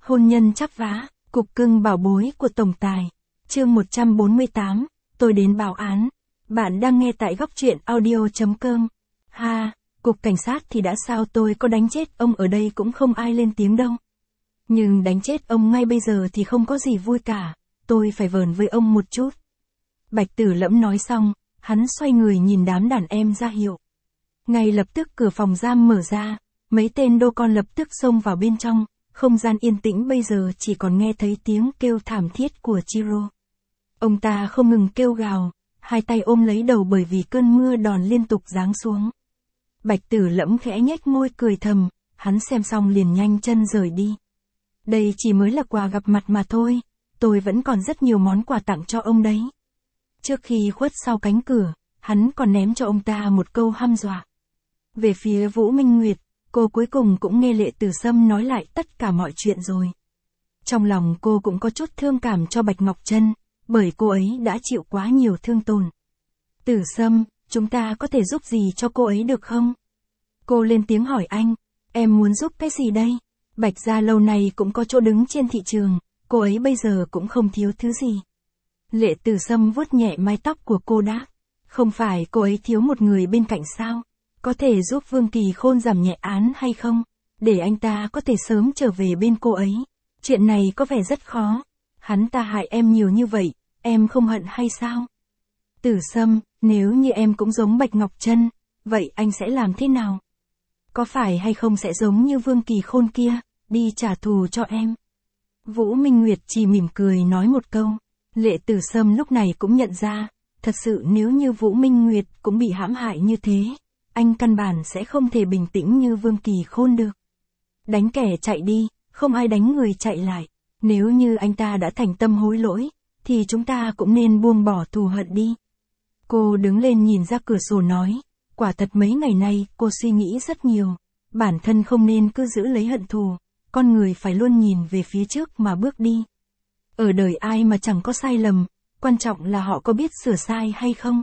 Hôn nhân chắp vá, cục cưng bảo bối của tổng tài. Chương 148, tôi đến báo án. Bạn đang nghe tại góc truyện audio.com. Ha, cục cảnh sát thì đã sao, tôi có đánh chết ông ở đây cũng không ai lên tiếng đâu. Nhưng đánh chết ông ngay bây giờ thì không có gì vui cả, tôi phải vờn với ông một chút. Bạch Tử Lẫm nói xong, hắn xoay người nhìn đám đàn em ra hiệu. Ngay lập tức cửa phòng giam mở ra, mấy tên đô con lập tức xông vào bên trong, không gian yên tĩnh bây giờ chỉ còn nghe thấy tiếng kêu thảm thiết của Chiro. Ông ta không ngừng kêu gào, hai tay ôm lấy đầu bởi vì cơn mưa đòn liên tục giáng xuống. Bạch Tử Lẫm khẽ nhếch môi cười thầm, hắn xem xong liền nhanh chân rời đi. Đây chỉ mới là quà gặp mặt mà thôi, tôi vẫn còn rất nhiều món quà tặng cho ông đấy. Trước khi khuất sau cánh cửa, hắn còn ném cho ông ta một câu hăm dọa. Về phía Vũ Minh Nguyệt, cô cuối cùng cũng nghe Lệ Tử Sâm nói lại tất cả mọi chuyện rồi. Trong lòng cô cũng có chút thương cảm cho Bạch Ngọc Trân, bởi cô ấy đã chịu quá nhiều thương tổn. Tử Sâm, chúng ta có thể giúp gì cho cô ấy được không? Cô lên tiếng hỏi anh, em muốn giúp cái gì đây? Bạch gia lâu nay cũng có chỗ đứng trên thị trường, cô ấy bây giờ cũng không thiếu thứ gì. Lệ Tử Sâm vuốt nhẹ mái tóc của cô đáp, không phải cô ấy thiếu một người bên cạnh sao? Có thể giúp Vương Kỳ Khôn giảm nhẹ án hay không? Để anh ta có thể sớm trở về bên cô ấy. Chuyện này có vẻ rất khó. Hắn ta hại em nhiều như vậy, em không hận hay sao? Tử Sâm, nếu như em cũng giống Bạch Ngọc Trân, vậy anh sẽ làm thế nào? Có phải hay không sẽ giống như Vương Kỳ Khôn kia, đi trả thù cho em? Vũ Minh Nguyệt chỉ mỉm cười nói một câu. Lệ Tử Sâm lúc này cũng nhận ra, thật sự nếu như Vũ Minh Nguyệt cũng bị hãm hại như thế, anh căn bản sẽ không thể bình tĩnh như Vương Kỳ Khôn được. Đánh kẻ chạy đi, không ai đánh người chạy lại. Nếu như anh ta đã thành tâm hối lỗi, thì chúng ta cũng nên buông bỏ thù hận đi. Cô đứng lên nhìn ra cửa sổ nói, quả thật mấy ngày nay cô suy nghĩ rất nhiều. Bản thân không nên cứ giữ lấy hận thù, con người phải luôn nhìn về phía trước mà bước đi. Ở đời ai mà chẳng có sai lầm, quan trọng là họ có biết sửa sai hay không.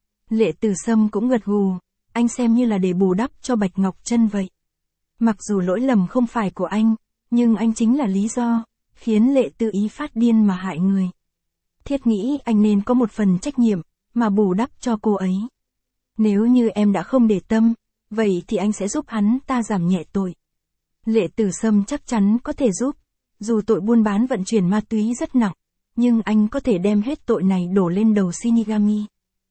Lệ Tử Sâm cũng gật gù, anh xem như là để bù đắp cho Bạch Ngọc Trân vậy. Mặc dù lỗi lầm không phải của anh, nhưng anh chính là lý do, khiến Lệ tự ý phát điên mà hại người. Thiết nghĩ anh nên có một phần trách nhiệm, mà bù đắp cho cô ấy. Nếu như em đã không để tâm, vậy thì anh sẽ giúp hắn ta giảm nhẹ tội. Lệ Tử Sâm chắc chắn có thể giúp, dù tội buôn bán vận chuyển ma túy rất nặng, nhưng anh có thể đem hết tội này đổ lên đầu Shinigami.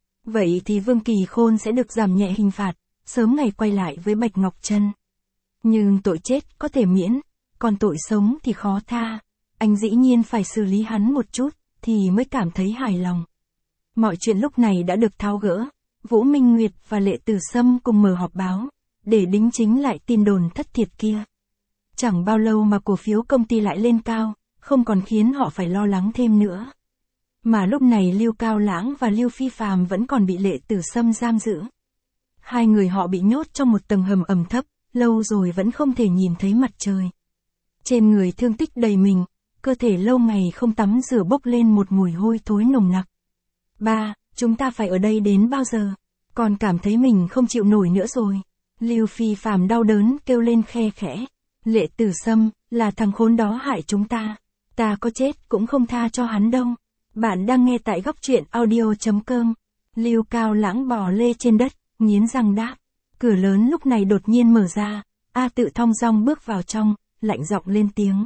Vậy thì Vương Kỳ Khôn sẽ được giảm nhẹ hình phạt, sớm ngày quay lại với Bạch Ngọc Trân. Nhưng tội chết có thể miễn, còn tội sống thì khó tha. Anh dĩ nhiên phải xử lý hắn một chút, thì mới cảm thấy hài lòng. Mọi chuyện lúc này đã được tháo gỡ. Vũ Minh Nguyệt và Lệ Tử Sâm cùng mở họp báo, để đính chính lại tin đồn thất thiệt kia. Chẳng bao lâu mà cổ phiếu công ty lại lên cao, không còn khiến họ phải lo lắng thêm nữa. Mà lúc này Lưu Cao Lãng và Lưu Phi Phàm vẫn còn bị Lệ Tử Sâm giam giữ. Hai người họ bị nhốt trong một tầng hầm ẩm thấp, lâu rồi vẫn không thể nhìn thấy mặt trời. Trên người thương tích đầy mình, cơ thể lâu ngày không tắm rửa bốc lên một mùi hôi thối nồng nặc. Ba, chúng ta phải ở đây đến bao giờ? Còn cảm thấy mình không chịu nổi nữa rồi. Lưu Phi Phàm đau đớn kêu lên khe khẽ. Lệ Tử Sâm, là thằng khốn đó hại chúng ta. Ta có chết cũng không tha cho hắn đâu. Bạn đang nghe tại góc truyện audio.com. Lưu Cao Lãng bò lê trên đất, nghiến răng đáp. Cửa lớn lúc này đột nhiên mở ra. A Tự thong dong bước vào trong, lạnh giọng lên tiếng.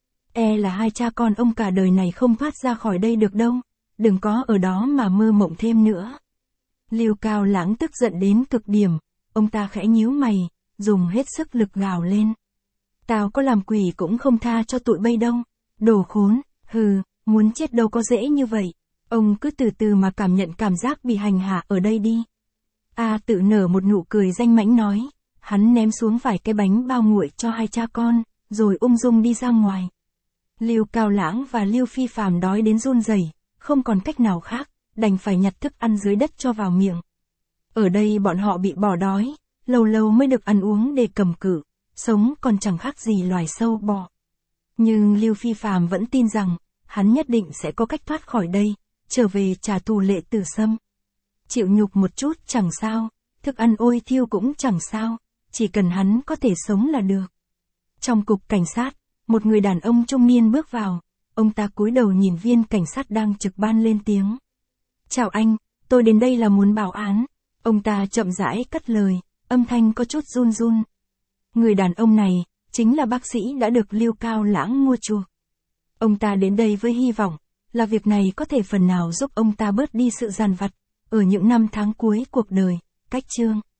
E là hai cha con ông cả đời này không thoát ra khỏi đây được đâu. Đừng có ở đó mà mơ mộng thêm nữa. Lưu Cao Lãng tức giận đến cực điểm. Ông ta khẽ nhíu mày, dùng hết sức lực gào lên. Tao có làm quỷ cũng không tha cho tụi bay đâu. Đồ khốn, hừ, muốn chết đâu có dễ như vậy. Ông cứ từ từ mà cảm nhận cảm giác bị hành hạ ở đây đi. A Tự nở một nụ cười danh mãnh nói. Hắn ném xuống vài cái bánh bao nguội cho hai cha con, rồi ung dung đi ra ngoài. Lưu Cao Lãng và Lưu Phi Phàm đói đến run rẩy, không còn cách nào khác, đành phải nhặt thức ăn dưới đất cho vào miệng. Ở đây bọn họ bị bỏ đói, lâu lâu mới được ăn uống để cầm cự, sống còn chẳng khác gì loài sâu bọ. Nhưng Lưu Phi Phàm vẫn tin rằng, hắn nhất định sẽ có cách thoát khỏi đây, trở về trả thù Lệ Tử Sâm. Chịu nhục một chút chẳng sao, thức ăn ôi thiêu cũng chẳng sao, chỉ cần hắn có thể sống là được. Trong cục cảnh sát, Một người đàn ông trung niên bước vào, ông ta cúi đầu nhìn viên cảnh sát đang trực ban lên tiếng. Chào anh, tôi đến đây là muốn báo án. Ông ta chậm rãi cất lời, âm thanh có chút run run. Người đàn ông này, chính là bác sĩ đã được Lưu Cao Lãng mua chuộc. Ông ta đến đây với hy vọng, là việc này có thể phần nào giúp ông ta bớt đi sự dằn vặt, ở những năm tháng cuối cuộc đời, cách chương.